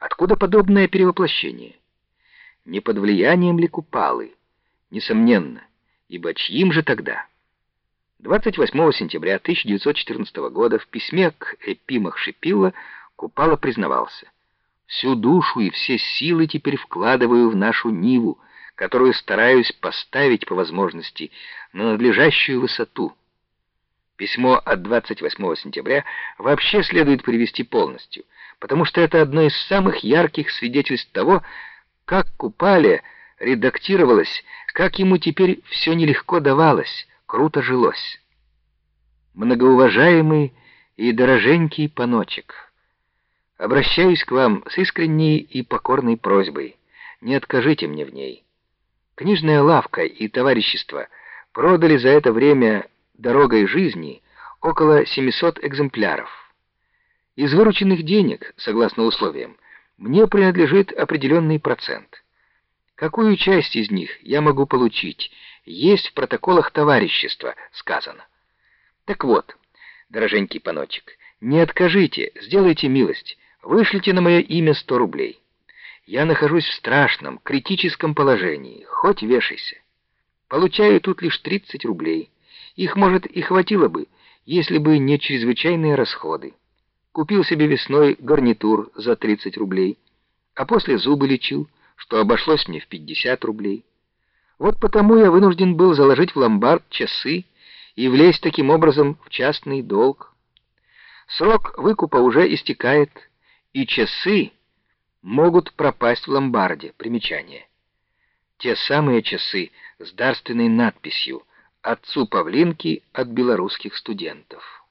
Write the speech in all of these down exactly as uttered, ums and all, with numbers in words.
Откуда подобное перевоплощение? Не под влиянием ли Купалы? Несомненно, ибо чьим же тогда? двадцать восьмого сентября тысяча девятьсот четырнадцатого года в письме к Эпимахшипилла Купала признавался: «Всю душу и все силы теперь вкладываю в нашу Ниву, которую стараюсь поставить по возможности на надлежащую высоту». Письмо от двадцать восьмого сентября вообще следует привести полностью, потому что это одно из самых ярких свидетельств того, как Купале редактировалось, как ему теперь все нелегко давалось, круто жилось. Многоуважаемый и дороженький паночек, обращаюсь к вам с искренней и покорной просьбой, не откажите мне в ней. Книжная лавка и товарищество продали за это время «Дорогой жизни» около семисот экземпляров. Из вырученных денег, согласно условиям, мне принадлежит определенный процент. Какую часть из них я могу получить, есть в протоколах товарищества сказано. Так вот, дороженький паночек, не откажите, сделайте милость, вышлите на мое имя сто рублей. Я нахожусь в страшном, критическом положении, хоть вешайся. Получаю тут лишь тридцать рублей. Их, может, и хватило бы, если бы не чрезвычайные расходы. Купил себе весной гарнитур за тридцать рублей, а после зубы лечил, что обошлось мне в пятьдесят рублей. Вот потому я вынужден был заложить в ломбард часы и влезть таким образом в частный долг. Срок выкупа уже истекает, и часы могут пропасть в ломбарде. Примечание. Те самые часы с дарственной надписью «Отцу Павлинки от белорусских студентов».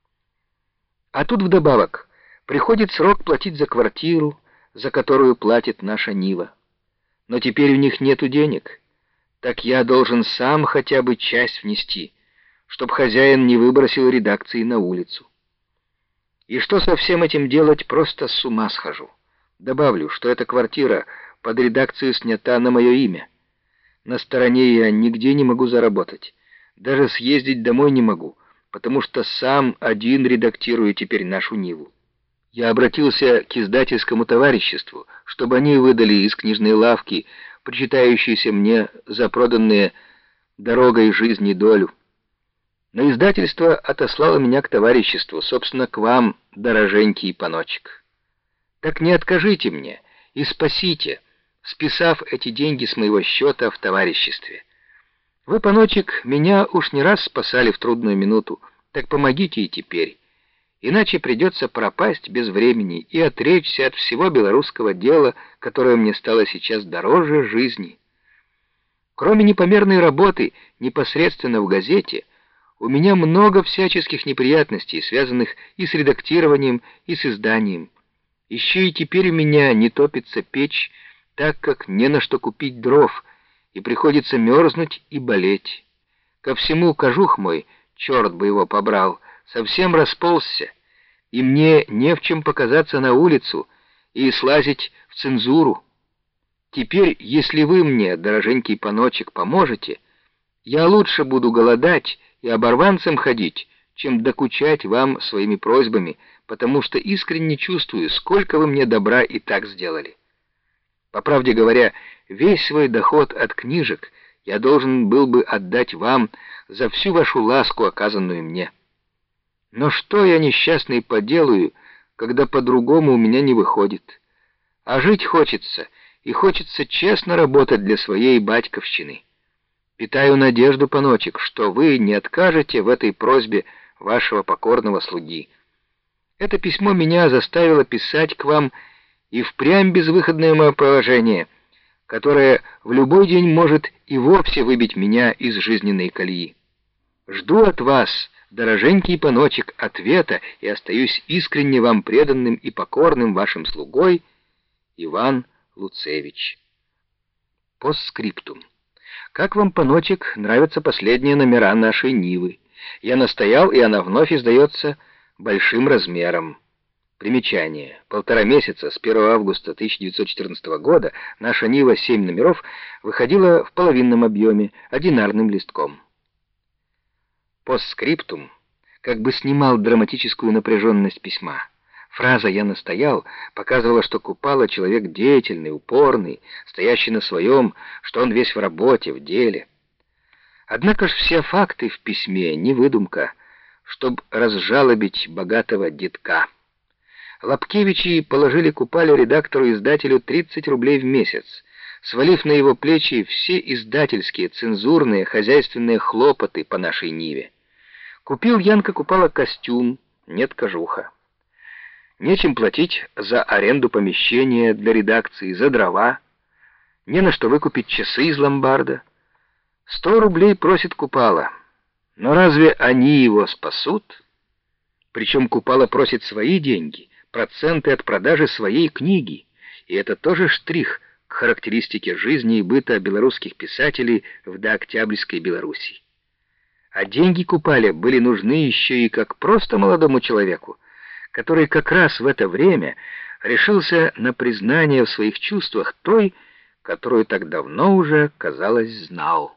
А тут вдобавок приходит срок платить за квартиру, за которую платит наша Нива. Но теперь у них нету денег, так я должен сам хотя бы часть внести, чтоб хозяин не выбросил редакции на улицу. И что со всем этим делать, просто с ума схожу. Добавлю, что эта квартира под редакцию снята на мое имя. На стороне я нигде не могу заработать, даже съездить домой не могу, потому что сам один редактирую теперь нашу Ниву. Я обратился к издательскому товариществу, чтобы они выдали из книжной лавки причитающиеся мне за проданные «Дорогой жизни» долю. Но издательство отослало меня к товариществу, собственно, к вам, дороженький паночек. Так не откажите мне и спасите, списав эти деньги с моего счета в товариществе. Вы, паночек, меня уж не раз спасали в трудную минуту, так помогите и теперь. Иначе придется пропасть без времени и отречься от всего белорусского дела, которое мне стало сейчас дороже жизни. Кроме непомерной работы непосредственно в газете, у меня много всяческих неприятностей, связанных и с редактированием, и с изданием. Еще и теперь у меня не топится печь, так как не на что купить дров, и приходится мерзнуть и болеть. Ко всему кожух мой, черт бы его побрал, совсем расползся, и мне не в чем показаться на улицу и слазить в цензуру. Теперь, если вы мне, дороженький паночек, поможете, я лучше буду голодать и оборванцем ходить, чем докучать вам своими просьбами, потому что искренне чувствую, сколько вы мне добра и так сделали. По правде говоря, весь свой доход от книжек я должен был бы отдать вам за всю вашу ласку, оказанную мне. Но что я, несчастный, поделаю, когда по-другому у меня не выходит? А жить хочется, и хочется честно работать для своей батьковщины. Питаю надежду, паночек, что вы не откажете в этой просьбе вашего покорного слуги. Это письмо меня заставило писать к вам и впрямь безвыходное мое положение, которое в любой день может и вовсе выбить меня из жизненной колеи. Жду от вас, дороженький паночек, ответа и остаюсь искренне вам преданным и покорным вашим слугой Иван Луцевич. Постскриптум. Как вам, паночек, нравятся последние номера нашей Нивы? Я настоял, и она вновь издается большим размером. Примечание. Полтора месяца, с первого августа тысяча девятьсот четырнадцатого года, наша Нива семь номеров выходила в половинном объеме, одинарным листком. Постскриптум как бы снимал драматическую напряженность письма. Фраза «я настоял» показывала, что Купала человек деятельный, упорный, стоящий на своем, что он весь в работе, в деле. Однако ж все факты в письме не выдумка, чтоб разжалобить богатого детка. Лапкевичи положили Купале редактору-издателю тридцать рублей в месяц, свалив на его плечи все издательские, цензурные, хозяйственные хлопоты по нашей ниве. Купил Янка Купала костюм, нет кожуха. Нечем платить за аренду помещения для редакции, за дрова, не на что выкупить часы из ломбарда. Сто рублей просит Купала, но разве они его спасут? Причем Купала просит свои деньги, проценты от продажи своей книги, и это тоже штрих к характеристике жизни и быта белорусских писателей в дооктябрьской Белоруссии. А деньги Купале были нужны еще и как просто молодому человеку, который как раз в это время решился на признание в своих чувствах той, которую так давно уже, казалось, знал.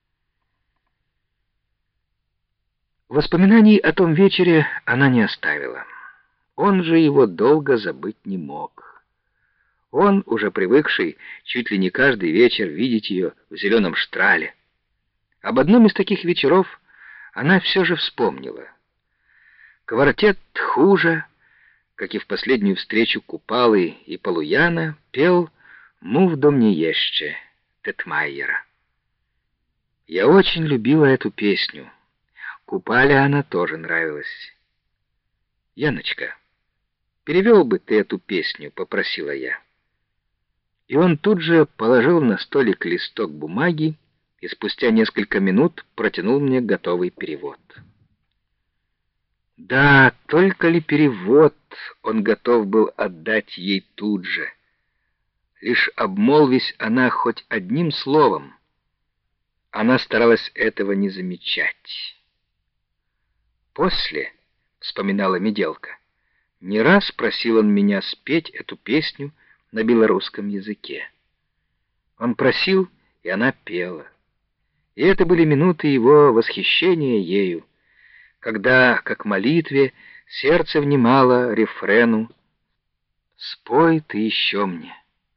Воспоминаний о том вечере она не оставила. Он же его долго забыть не мог. Он, уже привыкший чуть ли не каждый вечер видеть ее в зеленом штрале. Об одном из таких вечеров она все же вспомнила. Квартет Хужа, как и в последнюю встречу Купалы и Полуяна, пел «Мув до мне еще» Тетмайера. Я очень любила эту песню. Купале она тоже нравилась. «Яночка, перевел бы ты эту песню», — попросила я. И он тут же положил на столик листок бумаги и спустя несколько минут протянул мне готовый перевод. Да, только ли перевод он готов был отдать ей тут же. Лишь обмолвись она хоть одним словом, она старалась этого не замечать. После, — вспоминала Меделка, — не раз просил он меня спеть эту песню на белорусском языке. Он просил, и она пела. И это были минуты его восхищения ею, когда, как молитве, сердце внимало рефрену «Спой ты еще мне,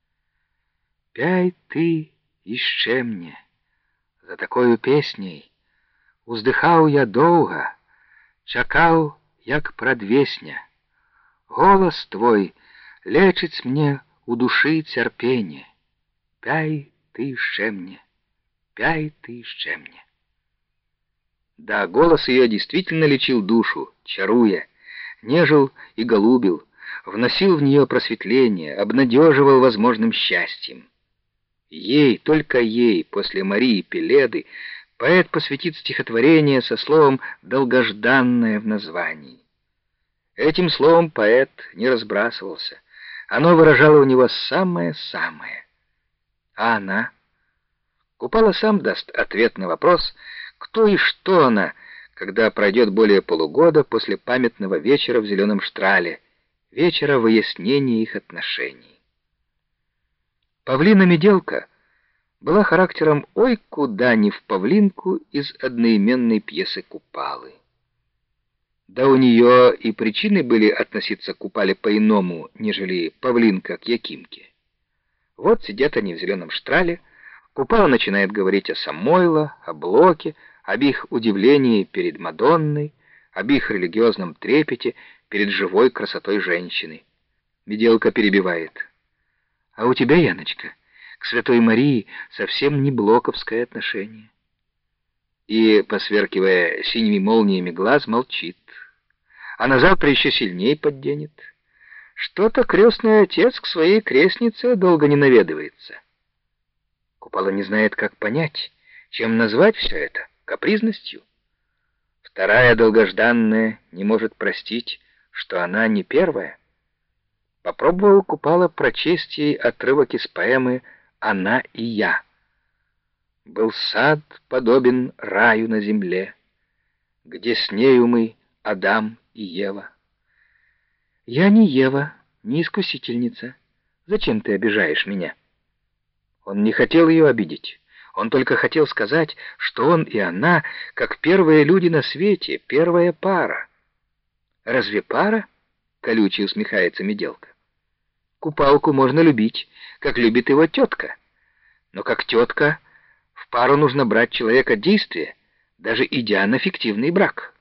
пяй ты еще мне, за такою песней уздыхал я долго, чакал, як прадвесня, голос твой лечить мне у души терпение, пяй ты еще мне, пяй ты еще мне». Да, голос ее действительно лечил душу, чаруя, нежил и голубил, вносил в нее просветление, обнадеживал возможным счастьем. Ей, только ей, после Марии Пеледы, поэт посвятит стихотворение со словом «долгожданное» в названии. Этим словом поэт не разбрасывался, оно выражало у него самое-самое. А она? Купала сам даст ответ на вопрос, кто и что она, когда пройдет более полугода после памятного вечера в зеленом штрале, вечера выяснения их отношений. Павлина Меделка была характером ой куда не в Павлинку из одноименной пьесы Купалы. Да у нее и причины были относиться к Купале по-иному, нежели Павлинка к Якимке. Вот сидят они в зеленом штрале, Купала начинает говорить о Самойло, о Блоке, об их удивлении перед Мадонной, об их религиозном трепете перед живой красотой женщины. Меделка перебивает. «А у тебя, Яночка, к Святой Марии совсем не блоковское отношение». И, посверкивая синими молниями глаз, молчит. А на завтра еще сильнее подденет. Что-то крестный отец к своей крестнице долго не наведывается. Купала не знает, как понять, чем назвать все это. Капризностью? Вторая долгожданная не может простить, что она не первая. Попробовал Купала прочесть ей отрывок из поэмы «Она и я». Был сад подобен раю на земле, где с нею мы, Адам и Ева. Я не Ева, не искусительница. Зачем ты обижаешь меня? Он не хотел ее обидеть. Он только хотел сказать, что он и она, как первые люди на свете, первая пара. Разве пара? колюче усмехается Меделка. Купалку можно любить, как любит его тетка. Но как тетка, в пару нужно брать человека действия, даже идя на фиктивный брак.